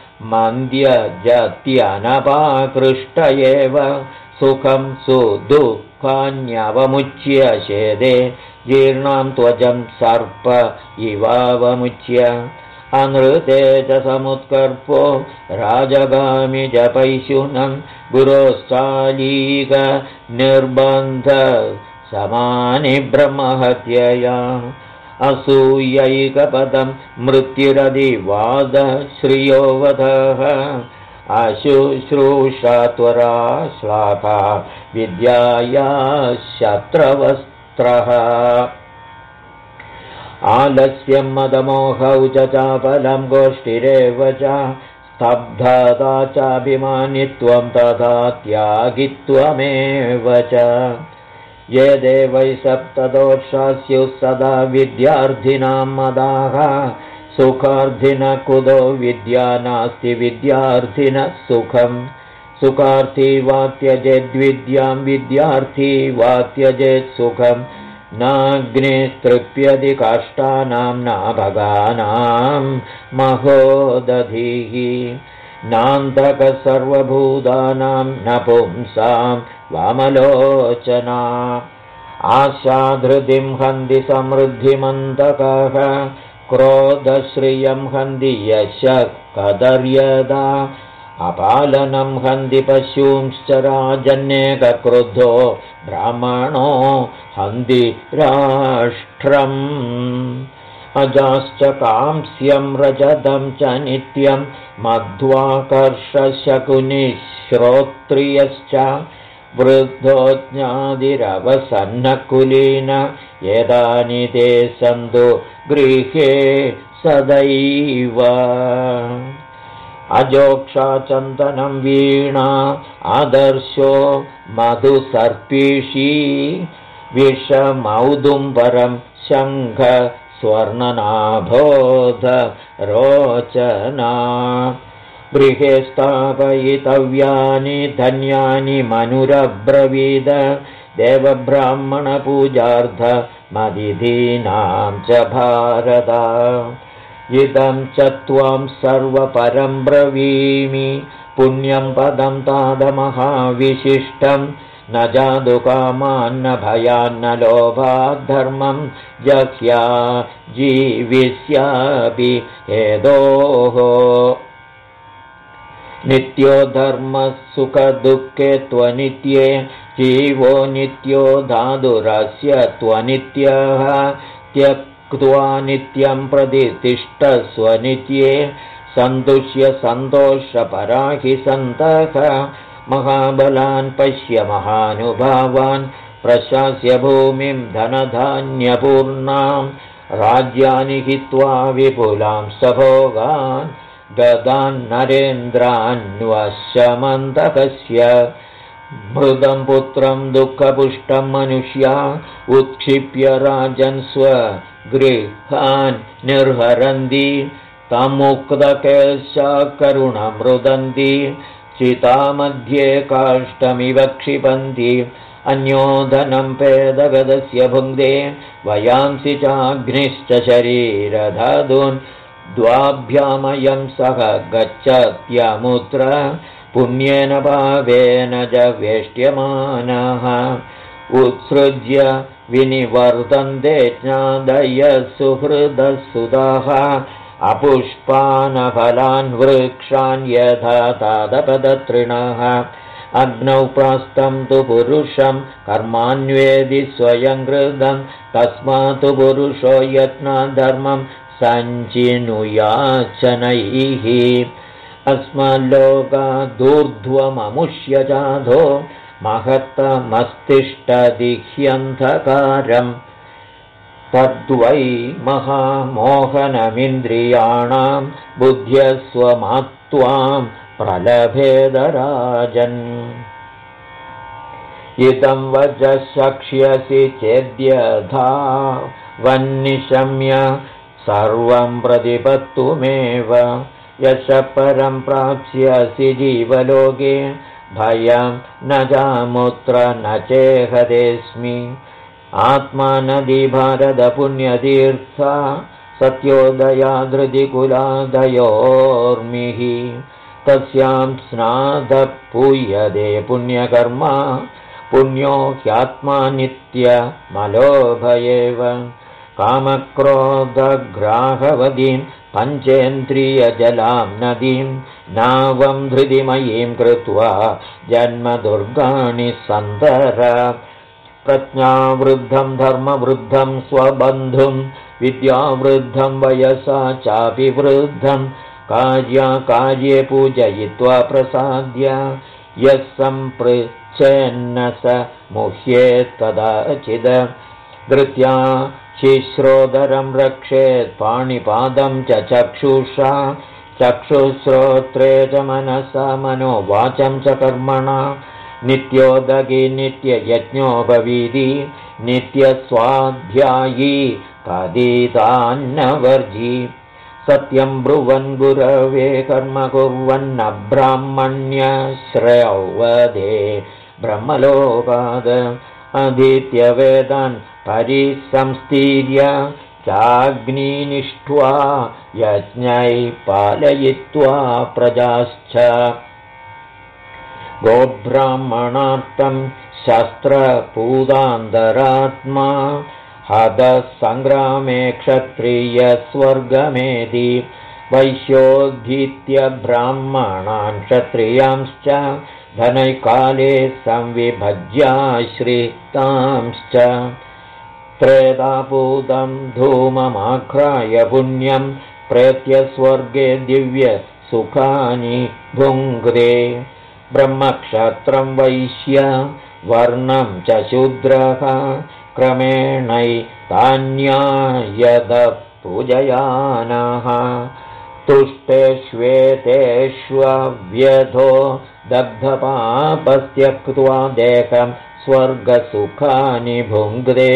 मन्द्यजत्यनपाकृष्ट एव सुखं सुदुःखान्यवमुच्य शेदे जीर्णां त्वचं सर्प इवावमुच्य अनृते च समुत्कर्पो राजगामि जपैशुनं गुरोश्चालीक निर्बन्ध समानि ब्रह्महत्यया असूयैकपदं मृत्युरधिवाद श्रियोवधः अशुश्रूषा त्वरा श्लाघा विद्याया शत्रवस्त्रः आलस्यं मदमोहौ च चापलं गोष्ठिरेव च स्तब्धता चाभिमानित्वं तथा त्यागित्वमेव च। ये देवै सप्तदोषास्युः सदा विद्यार्थिनां मदाः सुखार्थिनः कुतो विद्या नास्ति विद्यार्थिनः सुखम्। सुखार्थी वा त्यजेद्विद्यां विद्यार्थी वा त्यजेत् सुखम्। नाग्निस्तृप्यति काष्ठानां नाभगानां महोदधिः। नान्तकः सर्वभूतानां न पुंसां वामलोचना। आशाधृतिं हन्ति समृद्धिमन्तकः क्रोधश्रियं हन्ति यशः कदर्यदा। अपालनं हन्ति पशूंश्च राजन्येकक्रुद्धो ब्राह्मणो हन्ति राष्ट्रम्। अजाश्च कांस्यं रजतं च नित्यं मध्वाकर्षशकुनिश्रोत्रियश्च। वृद्धो ज्ञातिरवसन्नकुलीन एतानि ते सन्तु गृहे सदैव। अजोक्षा चन्दनं वीणा आदर्शो मधुसर्पिषी। विषमौदुम्बरं शङ्ख स्वर्णनाभोध रोचना। गृहे स्थापयितव्यानि धन्यानि मनुरब्रवीद। देवब्राह्मणपूजार्थमतिथीनां च भारत। इदं च त्वं सर्वपरं ब्रवीमि पुण्यं पदं तादमहाविशिष्टं। न जादुकामान्न भयान्न लोभाद्धर्मं जह्या जीविष्यापि हेदोः। नित्यो धर्मः सुखदुःखे त्वनित्ये जीवो नित्यो धातुरस्य त्वनित्यः। त्यक्त्वा नित्यं प्रतिष्ठस्व नित्ये सन्तुष्य सन्तोषपराहि सन्तः। महाबलान् पश्य महानुभावान् प्रशास्य भूमिं धनधान्यपूर्णां। राज्यानि हित्वा विपुलां सभोगान् गदान् नरेन्द्रान्वशमन्तकस्य। मृदं पुत्रं दुःखपुष्टं मनुष्या उत्क्षिप्य राजन् स्वगृहान् निर्हरन्ति। तमुक्तकेशा करुणं रुदन्ति चितामध्ये काष्ठमिव क्षिपन्ति। अन्योधनं पेदगदस्य भुङ्क्ते वयांसि चाग्निश्च शरीरधातून्। द्वाभ्यामयं सह गच्छत्यमुत्र पुण्येन भावेन च वेष्ट्यमानः। उत्सृज्य विनिवर्तन्ते ज्ञादयः सुहृदः सुधाः। अपुष्पानफलान् वृक्षान् यथा तादपदतृणः। अग्नौ प्रास्तं तु पुरुषं कर्मान्वेदि स्वयं कृतं। तस्मात् पुरुषो यत्नाद्धर्मं सञ्चिनुयाचनैः। अस्मल्लोकादूर्ध्वममुष्य जाधो महत्तमस्तिष्ठदिह्यन्धकारम्। तद्वै महामोहनमिन्द्रियाणां बुद्ध्यस्वमात्वां प्रलभेदराजन्। इदं वचः शक्ष्यसि चेद्यथा वन्निशम्य सर्वं प्रतिपत्तुमेव। यशः परं प्राप्स्यसि जीवलोके भयं न जामुत्र न चेहदेस्मि। आत्मा नदी भारतपुण्यतीर्था सत्योदया धृतिकुलादयोर्मिः। तस्यां स्नातः पूयते पुण्यकर्मा पुण्यो ह्यात्मा नित्यमलोभ एव। कामक्रोधग्राहवतीं पञ्चेन्द्रियजलां नदीं नावं धृतिमयीं कृत्वा जन्मदुर्गाणि सन्तर। प्रज्ञावृद्धं धर्मवृद्धं स्वबन्धुं विद्यावृद्धं वयसा चापि वृद्धं। कार्याकार्ये पूजयित्वा प्रसाद्य यः सम्पृच्छेन्न स मुह्येत् कदाचित्। धृत्या शिश्रोदरं रक्षेत् पाणिपादं च चक्षुषा चक्षुश्रोत्रे च मनसा मनोवाचं च कर्मणा नित्योदगी नित्ययज्ञोपवीति नित्यस्वाध्यायी पतितान्नवर्जी सत्यं ब्रुवन् गुरवे कर्म कुर्वन्न ब्राह्मण्यश्रयौवदे ब्रह्मलोकाद अधीत्यवेदान् परिसंस्तीर्य चाग्निनिष्ट्वा यज्ञै पालयित्वा प्रजाश्च गोब्राह्मणार्थं शस्त्रपूदान्तरात्मा हतसङ्ग्रामे क्षत्रियस्वर्गमेधि वैश्योद्धीत्य ब्राह्मणान् क्षत्रियांश्च धनैकाले संविभज्याश्रितांश्च त्रेधापूतं धूममाघ्राय पुण्यं प्रेत्य स्वर्गे दिव्यसुखानि भुङ्क्ते ब्रह्मक्षत्रं वैश्य वर्णं च शूद्रः क्रमेणैतान्यायदपूजयानः तुष्टेष्वेतेष्वव्यधो दग्धपापस्त्यक्त्वा देहं स्वर्गसुखानि भुङ्क्ते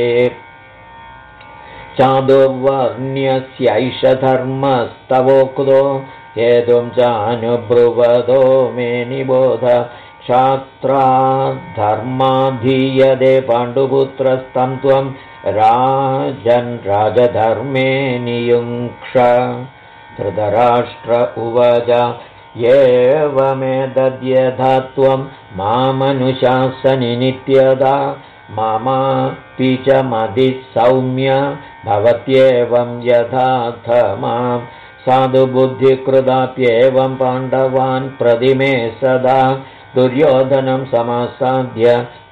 चादुर्वर्ण्यस्यैष धर्मस्तवोक्तो हेतुं चानुब्रुवदो मे निबोध क्षात्राद्धर्माधीयते पाण्डुपुत्रस्तं त्वं राजन् राजधर्मे नियुङ्क्ष धृतराष्ट्र उवाच एवमेतद्यथा त्वं मामनुशासनि नित्यदा ममापि च मदिसौम्य भवत्येवं यथाथ मां साधुबुद्धिकृताप्येवं पाण्डवान् प्रतिमे सदा दुर्योधनं समासाद्य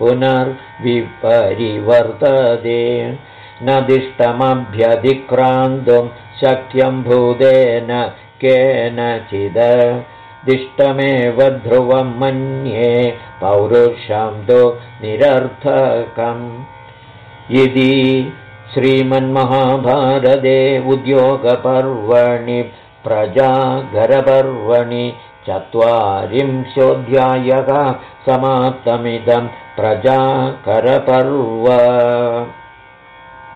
पुनर्विपरिवर्तते न दिष्टमभ्यधिक्रान्तुं शक्यं भूतेन केनचिद दिष्टमेव ध्रुवं मन्ये पौरुषं तु निरर्थकम् इति श्रीमन्महाभारते उद्योगपर्वणि प्रजागरपर्वणि 40 समाप्तमिदं प्रजाकरपर्व।